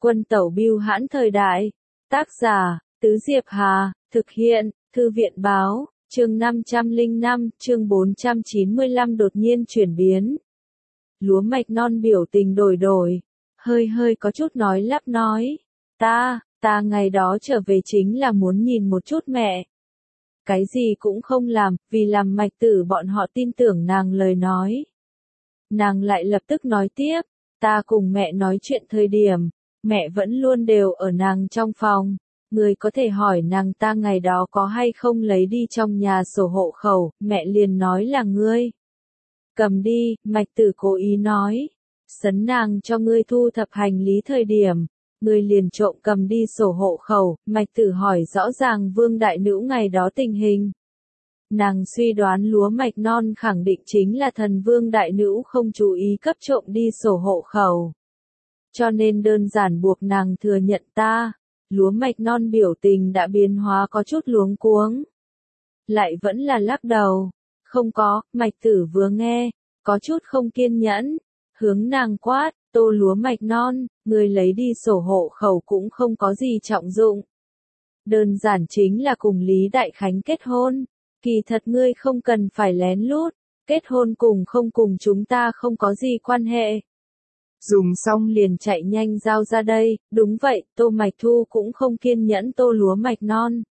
Quân tẩu bưu hãn thời đại. Tác giả, Tứ Diệp Hà, thực hiện, Thư viện báo, chương 505, chương 495 đột nhiên chuyển biến. Lúa mạch non biểu tình đổi, hơi có chút nói lắp nói. Ta ngày đó trở về chính là muốn nhìn một chút mẹ. Cái gì cũng không làm, vì làm Mạch Tử bọn họ tin tưởng nàng lời nói. Nàng lại lập tức nói tiếp, ta cùng mẹ nói chuyện thời điểm, mẹ vẫn luôn đều ở nàng trong phòng. Người có thể hỏi nàng ta ngày đó có hay không lấy đi trong nhà sổ hộ khẩu, mẹ liền nói là ngươi. Cầm đi, Mạch Tử cố ý nói. Sấn nàng cho ngươi thu thập hành lý thời điểm, ngươi liền trộm cầm đi sổ hộ khẩu, Mạch Tử hỏi rõ ràng Vương Đại Nữ ngày đó tình hình. Nàng suy đoán lúa mạch non khẳng định chính là thần Vương Đại Nữ không chú ý cấp trộm đi sổ hộ khẩu. Cho nên đơn giản buộc nàng thừa nhận ta. Lúa mạch non biểu tình đã biến hóa có chút luống cuống. Lại vẫn là lắc đầu. Không có, Mạch Tử vừa nghe, có chút không kiên nhẫn. Hướng nàng quát, Tô lúa mạch non, người lấy đi sổ hộ khẩu cũng không có gì trọng dụng. Đơn giản chính là cùng Lý Đại Khánh kết hôn. Kỳ thật ngươi không cần phải lén lút, kết hôn cùng không cùng chúng ta không có gì quan hệ. Dùng xong liền chạy nhanh giao ra đây, đúng vậy, Tô Mạch Thu cũng không kiên nhẫn Tô lúa mạch non.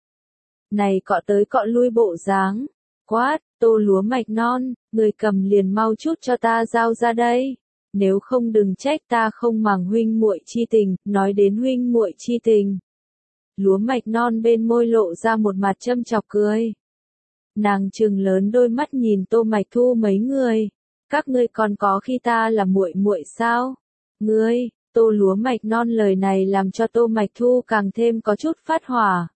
Này cọ tới cọ lui bộ dáng, quát, Tô lúa mạch non, người cầm liền mau chút cho ta giao ra đây. Nếu không đừng trách ta không màng huynh muội chi tình, nói đến huynh muội chi tình. Lúa mạch non bên môi lộ ra một mặt châm chọc cười. Nàng trừng lớn đôi mắt nhìn Tô Mạch Thu mấy người. Các ngươi còn có khi ta là muội muội sao? Ngươi, Tô lúa mạch non lời này làm cho Tô Mạch Thu càng thêm có chút phát hỏa.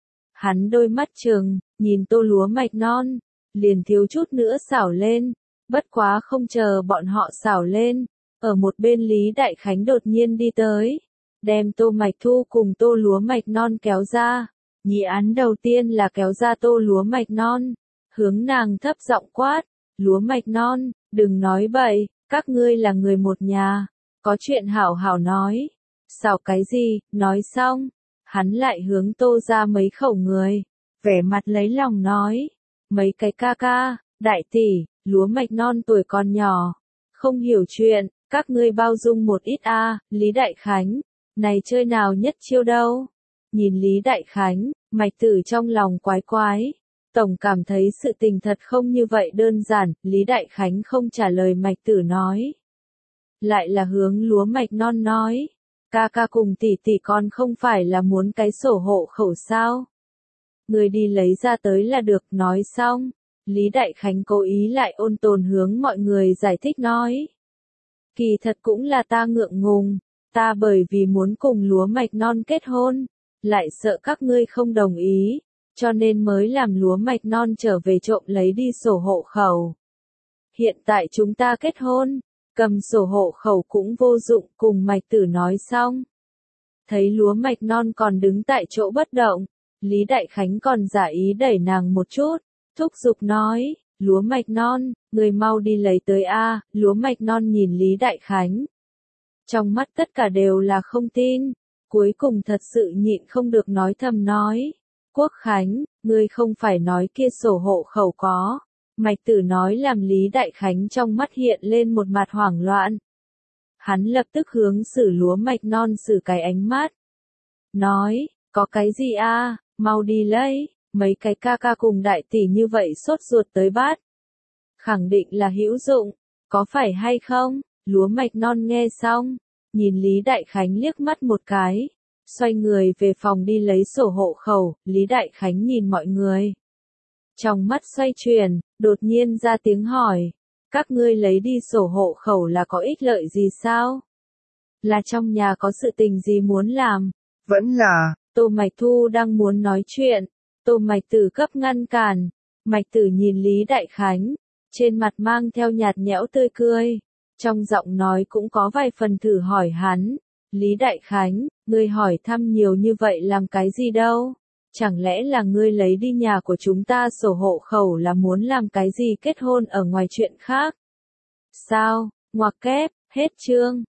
Hắn đôi mắt trừng, nhìn Tô lúa mạch non, liền thiếu chút nữa xảo lên. Bất quá không chờ bọn họ xảo lên, ở một bên Lý Đại Khánh đột nhiên đi tới, đem Tô Mạch Thu cùng Tô lúa mạch non kéo ra. Nhị án đầu tiên là kéo ra Tô lúa mạch non, hướng nàng thấp giọng quát, lúa mạch non, đừng nói bậy, các ngươi là người một nhà, có chuyện hảo hảo nói. Xảo cái gì, nói xong, hắn lại hướng Tô ra mấy khẩu người, vẻ mặt lấy lòng nói, mấy cái ca ca, đại tỷ, lúa mạch non tuổi còn nhỏ, không hiểu chuyện, các ngươi bao dung một ít Lý Đại Khánh, này chơi nào nhất chiêu đâu. Nhìn Lý Đại Khánh, Mạch Tử trong lòng quái, tổng cảm thấy sự tình thật không như vậy đơn giản, Lý Đại Khánh không trả lời Mạch Tử nói. Lại là hướng lúa mạch non nói, ca ca cùng tỷ tỷ con không phải là muốn cái sổ hộ khẩu sao? Người đi lấy ra tới là được, nói xong, Lý Đại Khánh cố ý lại ôn tồn hướng mọi người giải thích nói. Kỳ thật cũng là ta ngượng ngùng, ta bởi vì muốn cùng lúa mạch non kết hôn, lại sợ các ngươi không đồng ý, cho nên mới làm lúa mạch non trở về trộm lấy đi sổ hộ khẩu. Hiện tại chúng ta kết hôn, cầm sổ hộ khẩu cũng vô dụng, cùng Mạch Tử nói xong. Thấy lúa mạch non còn đứng tại chỗ bất động, Lý Đại Khánh còn giả ý đẩy nàng một chút, thúc giục nói, lúa mạch non, người mau đi lấy tới lúa mạch non nhìn Lý Đại Khánh. Trong mắt tất cả đều là không tin, cuối cùng thật sự nhịn không được nói thầm nói, Quốc Khánh, ngươi không phải nói kia sổ hộ khẩu có. Mạch Tử nói làm Lý Đại Khánh trong mắt hiện lên một mặt hoảng loạn. Hắn lập tức hướng Sử lúa mạch non sử cái ánh mắt. Nói, có cái gì mau đi lấy, mấy cái ca ca cùng đại tỷ như vậy sốt ruột tới bát. Khẳng định là hữu dụng, có phải hay không? Lúa mạch non nghe xong, nhìn Lý Đại Khánh liếc mắt một cái, xoay người về phòng đi lấy sổ hộ khẩu, Lý Đại Khánh nhìn mọi người. Trong mắt xoay chuyển, đột nhiên ra tiếng hỏi, các ngươi lấy đi sổ hộ khẩu là có ích lợi gì sao? Là trong nhà có sự tình gì muốn làm? Vẫn là, Tô Mạch Thu đang muốn nói chuyện, Tô Mạch Tử cấp ngăn cản, Mạch Tử nhìn Lý Đại Khánh, trên mặt mang theo nhạt nhẽo tươi cười, trong giọng nói cũng có vài phần thử hỏi hắn, Lý Đại Khánh, ngươi hỏi thăm nhiều như vậy làm cái gì đâu? Chẳng lẽ là ngươi lấy đi nhà của chúng ta sổ hộ khẩu là muốn làm cái gì kết hôn ở ngoài chuyện khác? Sao, ngoặc kép, hết chương.